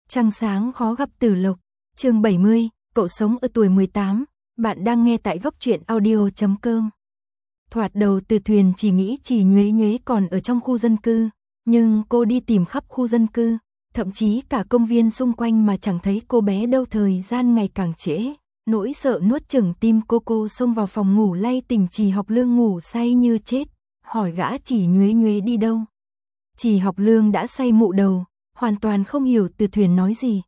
Trăng sáng khó gặp Tử Lộc, chương 70, cậu sống ở tuổi 18, bạn đang nghe tại góc truyện audio.com. Thoạt đầu Từ Thuyền chỉ nghĩ Chỉ Nhuế Nhuế còn ở trong khu dân cư, nhưng cô đi tìm khắp khu dân cư, thậm chí cả công viên xung quanh mà chẳng thấy cô bé đâu. Thời gian ngày càng trễ, nỗi sợ nuốt chửng tim cô xông vào phòng ngủ lay tỉnh Chỉ Học Lương ngủ say như chết, hỏi gã Chỉ Nhuế Nhuế đi đâu. Chỉ Học Lương đã say mụ đầu, hoàn toàn không hiểu Từ Thuyền nói gì,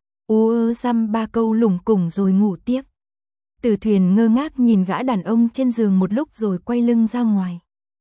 dăm ba câu lủng củng rồi ngủ tiếp. Từ Thuyền ngơ ngác nhìn gã đàn ông trên giường một lúc rồi quay lưng ra ngoài.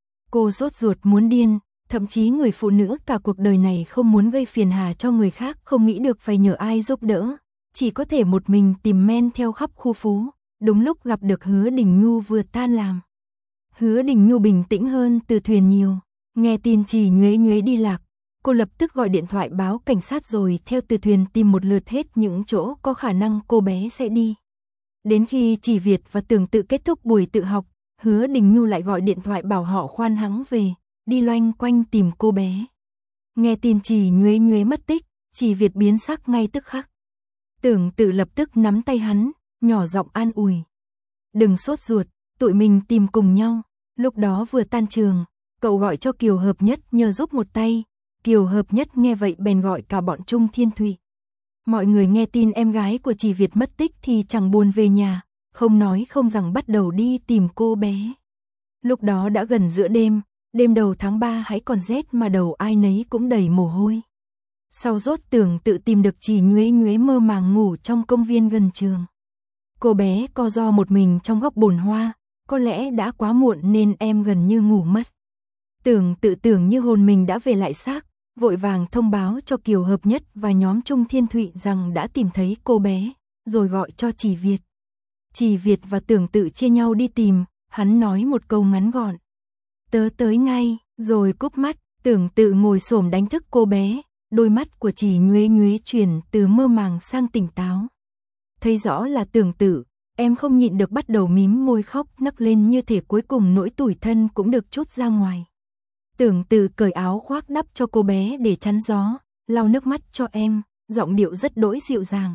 Cô sốt ruột muốn điên, thậm chí người phụ nữ cả cuộc đời này không muốn gây phiền hà cho người khác, không nghĩ được phải nhờ ai giúp đỡ, chỉ có thể một mình tìm men theo khắp khu phố. Đúng lúc gặp được Hứa Đình Nhu vừa tan làm. Hứa Đình Nhu bình tĩnh hơn Từ Thuyền nhiều, nghe tin Chỉ Nhuế Nhuế đi lạc, cô lập tức gọi điện thoại báo cảnh sát rồi theo Từ Thuyền tìm một lượt hết những chỗ có khả năng cô bé sẽ đi. Đến khi Chỉ Việt và Tưởng Tự kết thúc buổi tự học, Hứa Đình Nhu lại gọi điện thoại bảo họ khoan hắng về, đi loanh quanh tìm cô bé. Nghe tin Chỉ Nhuế Nhuế mất tích, Chỉ Việt biến sắc ngay tức khắc. Tưởng Tự lập tức nắm tay hắn, nhỏ giọng an ủi. Đừng sốt ruột, tụi mình tìm cùng nhau. Lúc đó vừa tan trường, cậu gọi cho Kiều Hợp Nhất nhờ giúp một tay. Kiều Hợp Nhất nghe vậy bèn gọi cả bọn Trung Thiên Thụy. Mọi người nghe tin em gái của Chỉ Việt mất tích thì chẳng buồn về nhà, không nói không rằng bắt đầu đi tìm cô bé. Lúc đó đã gần giữa đêm, đêm đầu tháng 3 hãy còn rét mà đầu ai nấy cũng đầy mồ hôi. Sau rốt Tưởng Tự tìm được Chỉ Nhuế Nhuế mơ màng ngủ trong công viên gần trường. Cô bé co ro một mình trong góc bồn hoa, có lẽ đã quá muộn nên em gần như ngủ mất. Tưởng Tự tưởng như hồn mình đã về lại xác, vội vàng thông báo cho Kiều Hợp Nhất và nhóm Trung Thiên Thụy rằng đã tìm thấy cô bé, rồi gọi cho Chỉ Việt. Chỉ Việt và Tưởng Tự chia nhau đi tìm, hắn nói một câu ngắn gọn. Tớ tới ngay, rồi cúp mắt. Tưởng Tự ngồi xổm đánh thức cô bé, đôi mắt của Chỉ Nhuế Nhuế chuyển từ mơ màng sang tỉnh táo. Thấy rõ là Tưởng Tự, em không nhịn được bắt đầu mím môi khóc nấc lên như thể cuối cùng nỗi tủi thân cũng được trút ra ngoài. Tưởng Tự cởi áo khoác đắp cho cô bé để chắn gió, lau nước mắt cho em, giọng điệu rất đỗi dịu dàng.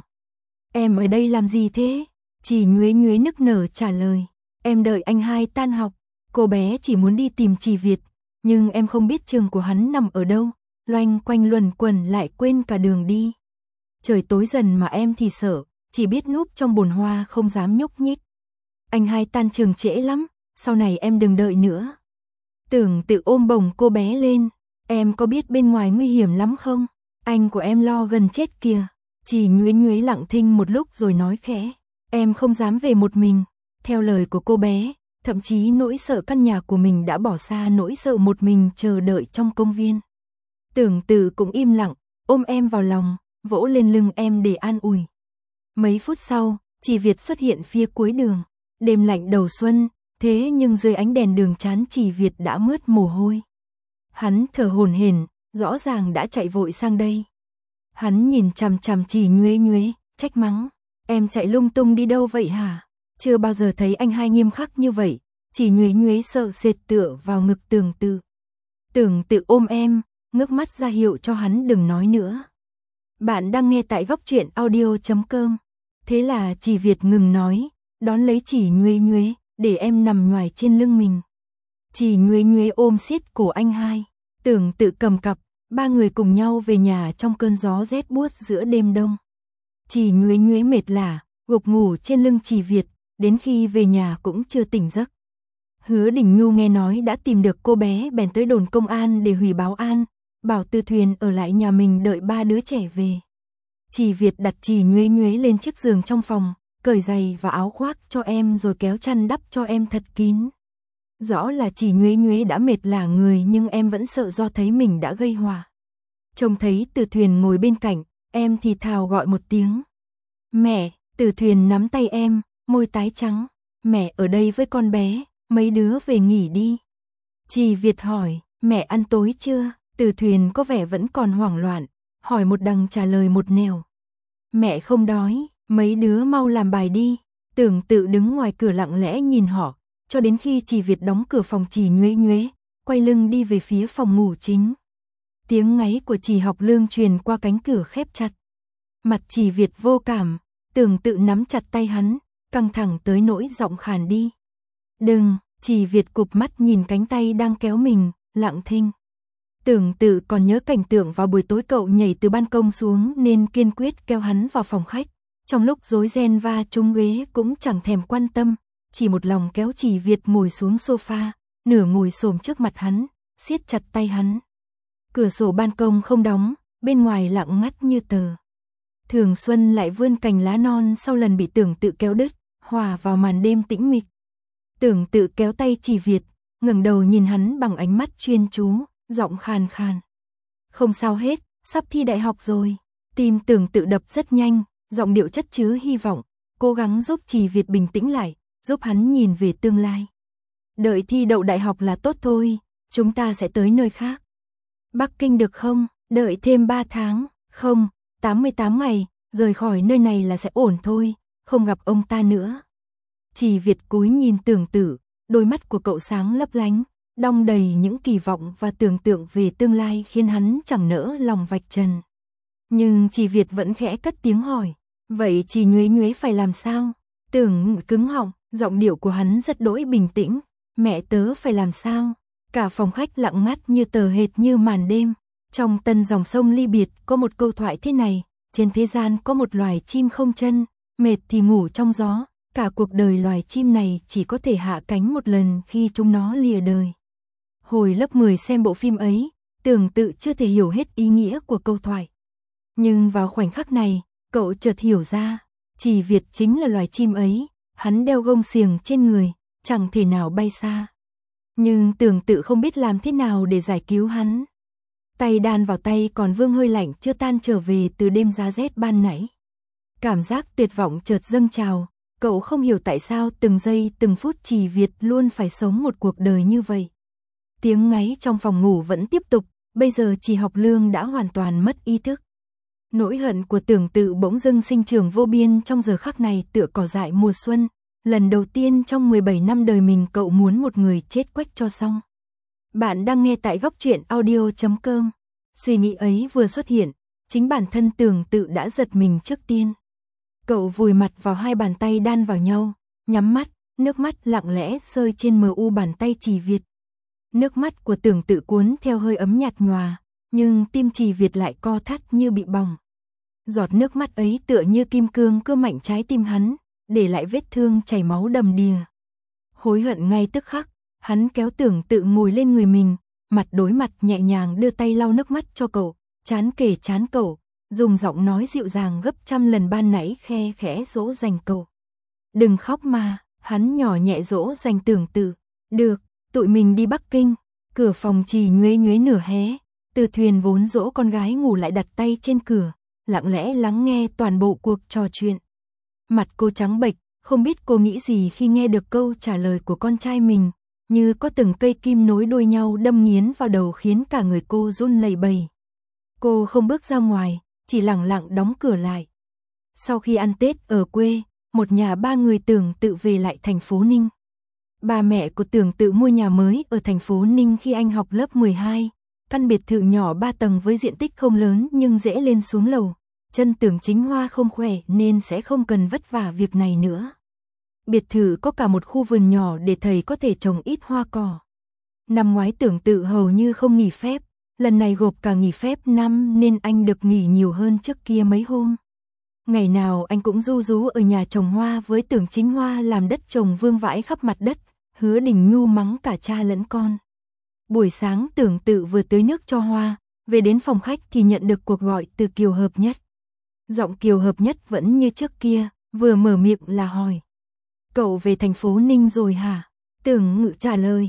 Em ở đây làm gì thế? Chỉ Nhuế Nhuế nức nở trả lời. Em đợi anh hai tan học. Cô bé chỉ muốn đi tìm Chỉ Việt, nhưng em không biết trường của hắn nằm ở đâu, loanh quanh luẩn quẩn lại quên cả đường đi. Trời tối dần mà em thì sợ, chỉ biết núp trong bồn hoa không dám nhúc nhích. Anh hai tan trường trễ lắm, sau này em đừng đợi nữa. Tưởng Tự ôm bổng cô bé lên. Em có biết bên ngoài nguy hiểm lắm không? Anh của em lo gần chết kìa. Chỉ Nhuế Nhuế lặng thinh một lúc rồi nói khẽ. Em không dám về một mình. Theo lời của cô bé, thậm chí nỗi sợ căn nhà của mình đã bỏ xa nỗi sợ một mình chờ đợi trong công viên. Tưởng Tự cũng im lặng, ôm em vào lòng, vỗ lên lưng em để an ủi. Mấy phút sau, Chỉ Việt xuất hiện phía cuối đường. Đêm lạnh đầu xuân, thế nhưng dưới ánh đèn đường trán Chỉ Việt đã mướt mồ hôi. Hắn thở hổn hển, rõ ràng đã chạy vội sang đây. Hắn nhìn chằm chằm Chỉ Nhuế Nhuế, trách mắng. Em chạy lung tung đi đâu vậy hả? Chưa bao giờ thấy anh hai nghiêm khắc như vậy. Chỉ Nhuế Nhuế sợ sệt tựa vào ngực Tưởng Tự. Tưởng Tự ôm em, ngước mắt ra hiệu cho hắn đừng nói nữa. Bạn đang nghe tại góc truyện audio.com. Thế là Chỉ Việt ngừng nói, đón lấy Chỉ Nhuế Nhuế, để em nằm nhoài trên lưng mình. Chỉ Nhuế Nhuế ôm siết cổ anh hai, Tưởng Tự cầm cặp, ba người cùng nhau về nhà trong cơn gió rét buốt giữa đêm đông. Chỉ Nhuế Nhuế mệt lả, gục ngủ trên lưng Chỉ Việt, đến khi về nhà cũng chưa tỉnh giấc. Hứa Đình Nhu nghe nói đã tìm được cô bé bèn tới đồn công an để hủy báo an, bảo Từ Thuyền ở lại nhà mình đợi ba đứa trẻ về. Chỉ Việt đặt Chỉ Nhuế Nhuế lên chiếc giường trong phòng, cởi giày và áo khoác cho em rồi kéo chăn đắp cho em thật kín. Rõ là Chỉ Nhuế Nhuế đã mệt lả người nhưng em vẫn sợ do thấy mình đã gây họa. Trông thấy Từ Thuyền ngồi bên cạnh, em thì thào gọi một tiếng. Mẹ. Từ Thuyền nắm tay em, môi tái trắng. Mẹ ở đây với con bé, mấy đứa về nghỉ đi. Chỉ Việt hỏi, mẹ ăn tối chưa? Từ Thuyền có vẻ vẫn còn hoảng loạn, hỏi một đằng trả lời một nẻo. Mẹ không đói, mấy đứa mau làm bài đi. Tưởng Tự đứng ngoài cửa lặng lẽ nhìn họ, cho đến khi Chỉ Việt đóng cửa phòng Chỉ Nhuế Nhuế, quay lưng đi về phía phòng ngủ chính. Tiếng ngáy của Chỉ Học Lương truyền qua cánh cửa khép chặt. Mặt Chỉ Việt vô cảm, Tưởng Tự nắm chặt tay hắn, căng thẳng tới nỗi giọng khàn đi. Đừng, Chỉ Việt cụp mắt nhìn cánh tay đang kéo mình, lặng thinh. Tưởng Tự còn nhớ cảnh tượng vào buổi tối cậu nhảy từ ban công xuống nên kiên quyết kéo hắn vào phòng khách. Trong lúc rối ren va trúng ghế cũng chẳng thèm quan tâm, chỉ một lòng kéo Chỉ Việt ngồi xuống sofa, nửa ngồi xổm trước mặt hắn, siết chặt tay hắn. Cửa sổ ban công không đóng, bên ngoài lặng ngắt như tờ. Thường Xuân lại vươn cành lá non sau lần bị Tưởng Tự kéo đứt, hòa vào màn đêm tĩnh mịch. Tưởng Tự kéo tay Chỉ Việt, ngẩng đầu nhìn hắn bằng ánh mắt chuyên chú, giọng khàn khàn. Không sao hết, sắp thi đại học rồi. Tim Tưởng Tự đập rất nhanh, giọng điệu chất chứa hy vọng, cố gắng giúp Chỉ Việt bình tĩnh lại, giúp hắn nhìn về tương lai. Đợi thi đậu đại học là tốt thôi, chúng ta sẽ tới nơi khác. Bắc Kinh được không? Đợi thêm 3 tháng, không, 88 ngày, rời khỏi nơi này là sẽ ổn thôi, không gặp ông ta nữa. Chỉ Việt cúi nhìn Tưởng Tự, đôi mắt của cậu sáng lấp lánh, đong đầy những kỳ vọng và tưởng tượng về tương lai khiến hắn chẳng nỡ lòng vạch trần. Nhưng Chỉ Việt vẫn khẽ cất tiếng hỏi, vậy Chỉ Nhuế Nhuế phải làm sao? Tưởng cứng họng, giọng điệu của hắn rất đỗi bình tĩnh, mẹ tớ phải làm sao? Cả phòng khách lặng ngắt như tờ hệt như màn đêm. Trong Tân Dòng Sông Ly Biệt có một câu thoại thế này, trên thế gian có một loài chim không chân, mệt thì ngủ trong gió, cả cuộc đời loài chim này chỉ có thể hạ cánh một lần khi chúng nó lìa đời. Hồi lớp 10 xem bộ phim ấy, Tưởng Tự chưa thể hiểu hết ý nghĩa của câu thoại. Nhưng vào khoảnh khắc này, cậu chợt hiểu ra, Chỉ Việt chính là loài chim ấy, hắn đeo gông xiềng trên người, chẳng thể nào bay xa. Nhưng Tưởng Tự không biết làm thế nào để giải cứu hắn. Tay đan vào tay còn vương hơi lạnh chưa tan trở về từ đêm giá rét ban nãy. Cảm giác tuyệt vọng chợt dâng trào, cậu không hiểu tại sao từng giây từng phút Chỉ Việt luôn phải sống một cuộc đời như vậy. Tiếng ngáy trong phòng ngủ vẫn tiếp tục, bây giờ Chỉ Học Lương đã hoàn toàn mất ý thức. Nỗi hận của Tưởng Tự bỗng dưng sinh trưởng vô biên trong giờ khắc này tựa cỏ dại mùa xuân. Lần đầu tiên trong 17 năm đời mình cậu muốn một người chết quách cho xong. Bạn đang nghe tại góc truyện audio.com. Suy nghĩ ấy vừa xuất hiện, chính bản thân Tưởng Tự đã giật mình trước tiên. Cậu vùi mặt vào hai bàn tay đan vào nhau, nhắm mắt, nước mắt lặng lẽ rơi trên mờ u bàn tay Chỉ Việt. Nước mắt của Tưởng Tự cuốn theo hơi ấm nhạt nhòa, nhưng tim Chỉ Việt lại co thắt như bị bỏng. Giọt nước mắt ấy tựa như kim cương cưa mạnh trái tim hắn, để lại vết thương chảy máu đầm đìa. Hối hận ngay tức khắc, hắn kéo Tưởng Tự ngồi lên người mình, mặt đối mặt nhẹ nhàng đưa tay lau nước mắt cho cậu, trán kề trán cậu, dùng giọng nói dịu dàng gấp trăm lần ban nãy khe khẽ dỗ dành cậu. Đừng khóc mà, hắn nhỏ nhẹ dỗ dành Tưởng Tự. Được, tụi mình đi Bắc Kinh. Cửa phòng Chỉ Nhuế Nhuế nửa hé, Từ Thuyền vốn dỗ con gái ngủ lại đặt tay trên cửa, lặng lẽ lắng nghe toàn bộ cuộc trò chuyện. Mặt cô trắng bệch, không biết cô nghĩ gì khi nghe được câu trả lời của con trai mình, như có từng cây kim nối đuôi nhau đâm nghiến vào đầu khiến cả người cô run lẩy bẩy. Cô không bước ra ngoài, chỉ lặng lặng đóng cửa lại. Sau khi ăn Tết ở quê, một nhà ba người Tưởng Tự về lại thành phố Ninh. Ba mẹ của Tưởng Tự mua nhà mới ở thành phố Ninh khi anh học lớp 12, căn biệt thự nhỏ 3 tầng với diện tích không lớn nhưng dễ lên xuống lầu. Chân Tưởng Chính Hoa không khỏe nên sẽ không cần vất vả việc này nữa. Biệt thự có cả một khu vườn nhỏ để thầy có thể trồng ít hoa cỏ. Năm ngoái Tưởng Tự hầu như không nghỉ phép, lần này gộp cả nghỉ phép năm nên anh được nghỉ nhiều hơn trước kia mấy hôm. Ngày nào anh cũng ru rú ở nhà trồng hoa với Tưởng Chính Hoa làm đất trồng vương vãi khắp mặt đất, Hứa Đình Nhu mắng cả cha lẫn con. Buổi sáng Tưởng Tự vừa tưới nước cho hoa, về đến phòng khách thì nhận được cuộc gọi từ Kiều Hợp Nhất. Giọng Kiều Hợp Nhất vẫn như trước kia, vừa mở miệng là hỏi. Cậu về thành phố Ninh rồi hả? Tưởng Ngự trả lời,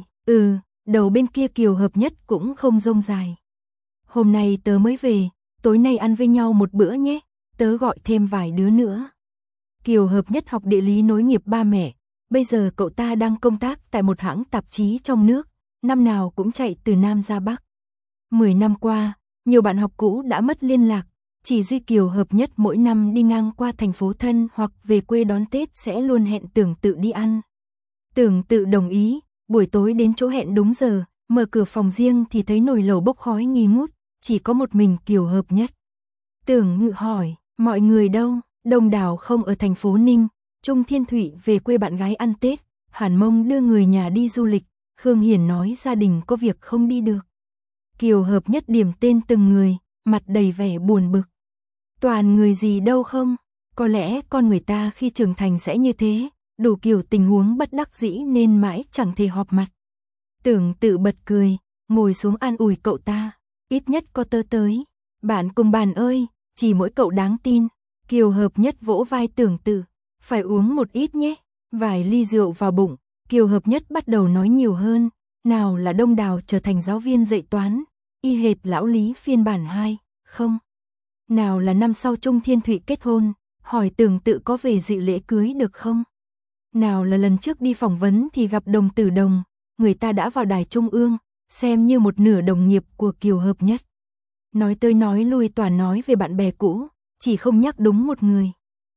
đầu bên kia Kiều Hợp Nhất cũng không rông dài. Hôm nay tớ mới về, tối nay ăn với nhau một bữa nhé, tớ gọi thêm vài đứa nữa. Kiều Hợp Nhất học địa lý nối nghiệp ba mẹ, bây giờ cậu ta đang công tác tại một hãng tạp chí trong nước, năm nào cũng chạy từ Nam ra Bắc. 10 năm qua, nhiều bạn học cũ đã mất liên lạc, chỉ duy Kiều Hợp Nhất mỗi năm đi ngang qua thành phố thân hoặc về quê đón Tết sẽ luôn hẹn Tưởng Tự đi ăn. Tưởng Tự đồng ý, buổi tối đến chỗ hẹn đúng giờ, mở cửa phòng riêng thì thấy nồi lẩu bốc khói nghi ngút, chỉ có một mình Kiều Hợp Nhất. Tưởng Ngự hỏi, Mọi người đâu? Đông đảo không ở thành phố Ninh, Trung Thiên Thụy về quê bạn gái ăn Tết, Hàn Mông đưa người nhà đi du lịch, Khương Hiền nói gia đình có việc không đi được. Kiều Hợp Nhất điểm tên từng người, mặt đầy vẻ buồn bực. Toàn người gì đâu không? Có lẽ con người ta khi trưởng thành sẽ như thế, đủ kiểu tình huống bất đắc dĩ nên mãi chẳng thể họp mặt. Tưởng Tự bật cười, ngồi xuống an ủi cậu ta, ít nhất có tớ tới. Bạn cùng bàn ơi, chỉ mỗi cậu đáng tin. Kiều Hợp Nhất vỗ vai Tưởng Tự, phải uống một ít nhé. Vài ly rượu vào bụng, Kiều Hợp Nhất bắt đầu nói nhiều hơn, nào là Đông Đào trở thành giáo viên dạy toán, y hệt lão Lý phiên bản 2, không. Nào là năm sau Trung Thiên Thụy kết hôn, hỏi Tưởng Tự có về dự lễ cưới được không. Nào là lần trước đi phỏng vấn thì gặp Đồng Tử Đồng, người ta đã vào đài Trung ương, xem như một nửa đồng nghiệp của Kiều Hợp Nhất. Nói tới nói lui toàn nói về bạn bè cũ, chỉ không nhắc đúng một người.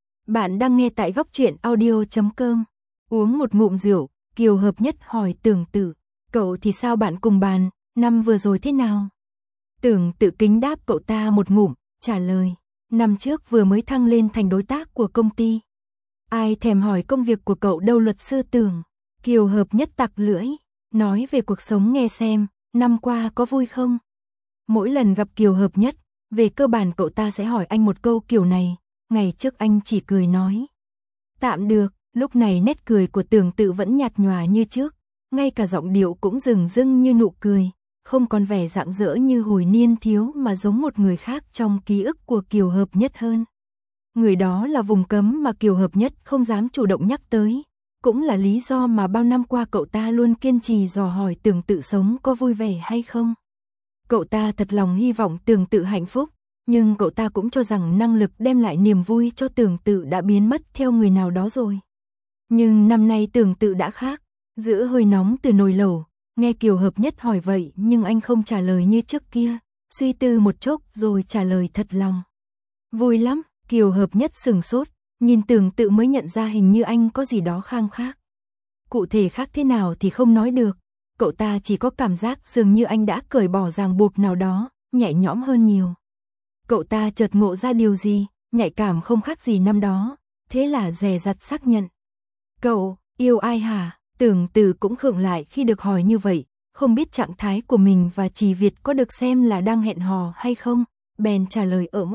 Bạn đang nghe tại goctruyện.audio.com. Uống một ngụm rượu, Kiều Hợp Nhất hỏi Tưởng Tự, cậu thì sao bạn cùng bàn, năm vừa rồi thế nào? Tưởng Tự kính đáp cậu ta một ngụm, trả lời, năm trước vừa mới thăng lên thành đối tác của công ty. Ai thèm hỏi công việc của cậu đâu luật sư Tưởng. Kiều Hợp Nhất tặc lưỡi, nói về cuộc sống nghe xem, năm qua có vui không? Mỗi lần gặp Kiều Hợp Nhất, về cơ bản cậu ta sẽ hỏi anh một câu kiểu này, ngày trước anh chỉ cười nói. Tạm được, lúc này nét cười của Tưởng Tự vẫn nhạt nhòa như trước, ngay cả giọng điệu cũng rừng rưng như nụ cười, không còn vẻ rạng rỡ như hồi niên thiếu mà giống một người khác trong ký ức của Kiều Hợp Nhất hơn. Người đó là vùng cấm mà Kiều Hợp Nhất không dám chủ động nhắc tới, cũng là lý do mà bao năm qua cậu ta luôn kiên trì dò hỏi Tưởng Tự sống có vui vẻ hay không. Cậu ta thật lòng hy vọng Tưởng Tự hạnh phúc, nhưng cậu ta cũng cho rằng năng lực đem lại niềm vui cho Tưởng Tự đã biến mất theo người nào đó rồi. Nhưng năm nay Tưởng Tự đã khác, giữa hơi nóng từ nồi lẩu, nghe Kiều Hợp Nhất hỏi vậy nhưng anh không trả lời như trước kia, suy tư một chốc rồi trả lời thật lòng. Vui lắm. Kiều Hợp Nhất sừng sốt, nhìn Tưởng Tự mới nhận ra hình như anh có gì đó khang khác. Cụ thể khác thế nào thì không nói được, cậu ta chỉ có cảm giác dường như anh đã cởi bỏ ràng buộc nào đó, nhẹ nhõm hơn nhiều. Cậu ta chợt ngộ ra điều gì, nhạy cảm không khác gì năm đó, thế là dè dặt xác nhận. Cậu, yêu ai hả? Tưởng Tự cũng khựng lại khi được hỏi như vậy, không biết trạng thái của mình và Trì Việt có được xem là đang hẹn hò hay không, bèn trả lời ỡm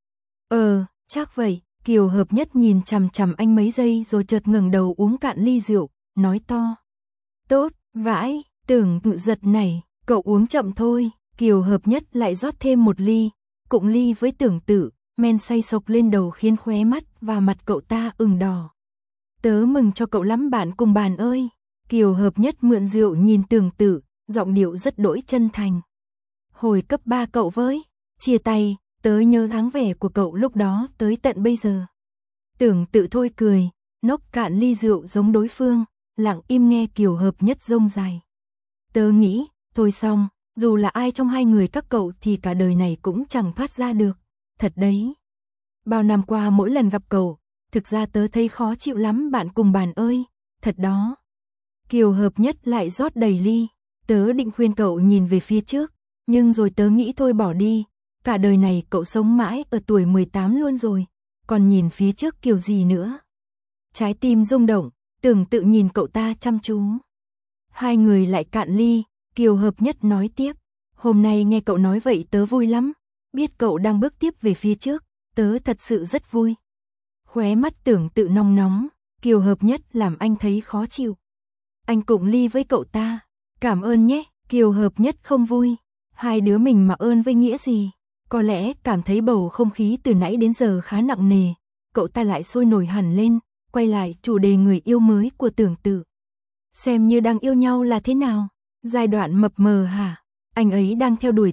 chắc vậy. Kiều Hợp Nhất nhìn chằm chằm anh mấy giây rồi chợt ngẩng đầu uống cạn ly rượu, nói to. Tốt, vãi, Tưởng Tự giật nảy, cậu uống chậm thôi. Kiều Hợp Nhất lại rót thêm một ly, cụng ly với Tưởng Tự, men say sộc lên đầu khiến khóe mắt và mặt cậu ta ửng đỏ. Tớ mừng cho cậu lắm bạn cùng bàn ơi. Kiều Hợp Nhất mượn rượu nhìn Tưởng Tự, giọng điệu rất đỗi chân thành. Hồi cấp 3 cậu với, chia tay. Tớ nhớ dáng vẻ của cậu lúc đó tới tận bây giờ. Tưởng Tự thôi cười, nốc cạn ly rượu giống đối phương, lặng im nghe Kiều Hợp Nhất rông dài. Tớ nghĩ, thôi xong, dù là ai trong hai người các cậu thì cả đời này cũng chẳng thoát ra được. Thật đấy. Bao năm qua mỗi lần gặp cậu, thực ra tớ thấy khó chịu lắm bạn cùng bàn ơi, thật đó. Kiều Hợp Nhất lại rót đầy ly, tớ định khuyên cậu nhìn về phía trước, nhưng rồi tớ nghĩ thôi bỏ đi. Cả đời này cậu sống mãi ở tuổi 18 luôn rồi, còn nhìn phía trước kiểu gì nữa. Trái tim rung động, Tưởng Tự nhìn cậu ta chăm chú. Hai người lại cạn ly, Kiều Hợp Nhất nói tiếp. Hôm nay nghe cậu nói vậy tớ vui lắm, biết cậu đang bước tiếp về phía trước, tớ thật sự rất vui. Khóe mắt Tưởng Tự nóng nóng, Kiều Hợp Nhất làm anh thấy khó chịu. Anh cụng ly với cậu ta, cảm ơn nhé. Kiều Hợp Nhất không vui, hai đứa mình mà ơn với nghĩa gì. Có lẽ cảm thấy bầu không khí từ nãy đến giờ khá nặng nề, cậu ta lại sôi nổi hẳn lên, quay lại chủ đề người yêu mới của Tưởng Tự. Xem như đang yêu nhau là thế nào? Giai đoạn mập mờ hả? Anh ấy đang theo đuổi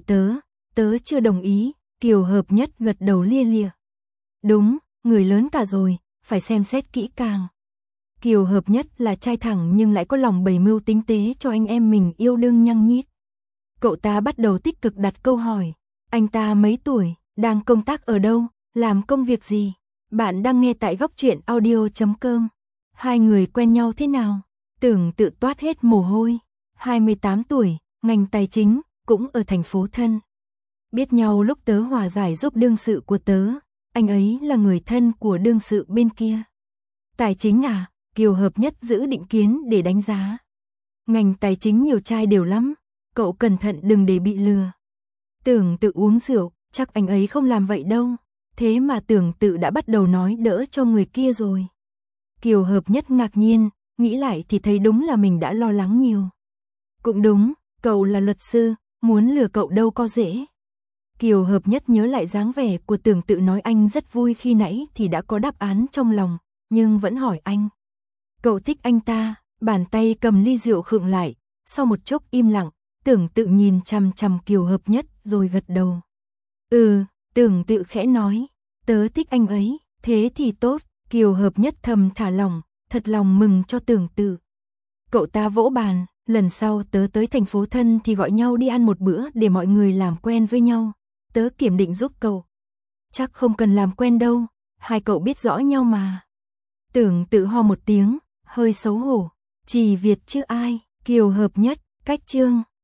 tớ chưa đồng ý. Kiều Hợp Nhất gật đầu lia lịa. Đúng, người lớn cả rồi, phải xem xét kỹ càng. Kiều Hợp Nhất là trai thẳng nhưng lại có lòng bày mưu tính tế cho anh em mình yêu đương nhăng nhít. Cậu ta bắt đầu tích cực đặt câu hỏi. Anh ta mấy tuổi, đang công tác ở đâu, làm công việc gì? Bạn đang nghe tại goctruyện.audio.com. Hai người quen nhau thế nào? Tưởng Tự toát hết mồ hôi. 28 tuổi, ngành tài chính, cũng ở thành phố thân. Biết nhau lúc tớ hòa giải giúp đương sự của tớ. anh ấy là người thân của đương sự bên kia. Tài chính à? Kiều Hợp Nhất giữ định kiến để đánh giá. Ngành tài chính nhiều trai đều lắm, cậu cẩn thận đừng để bị lừa. Tưởng Tự uống rượu, chắc anh ấy không làm vậy đâu. Thế mà Tưởng Tự đã bắt đầu nói đỡ cho người kia rồi. Kiều Hợp Nhất ngạc nhiên, nghĩ lại thì thấy đúng là mình đã lo lắng nhiều. Cũng đúng, cậu là luật sư, muốn lừa cậu đâu có dễ. Kiều Hợp Nhất nhớ lại dáng vẻ của Tưởng Tự nói anh rất vui khi nãy thì đã có đáp án trong lòng, nhưng vẫn hỏi anh. Cậu thích anh ta, bàn tay cầm ly rượu khựng lại, sau một chốc im lặng, Tưởng Tự nhìn chằm chằm Kiều Hợp Nhất rồi gật đầu. Tưởng Tự khẽ nói, tớ thích anh ấy, thế thì tốt. Kiều Hợp Nhất thầm thả lỏng, thật lòng mừng cho Tưởng Tự. Cậu ta vỗ bàn, lần sau tớ tới thành phố Thân thì gọi nhau đi ăn một bữa để mọi người làm quen với nhau. Tớ kiểm định giúp cậu. Chắc không cần làm quen đâu, hai cậu biết rõ nhau mà. Tưởng Tự ho một tiếng, hơi xấu hổ. Chỉ Việt chứ ai. Kiều Hợp Nhất, cách chương.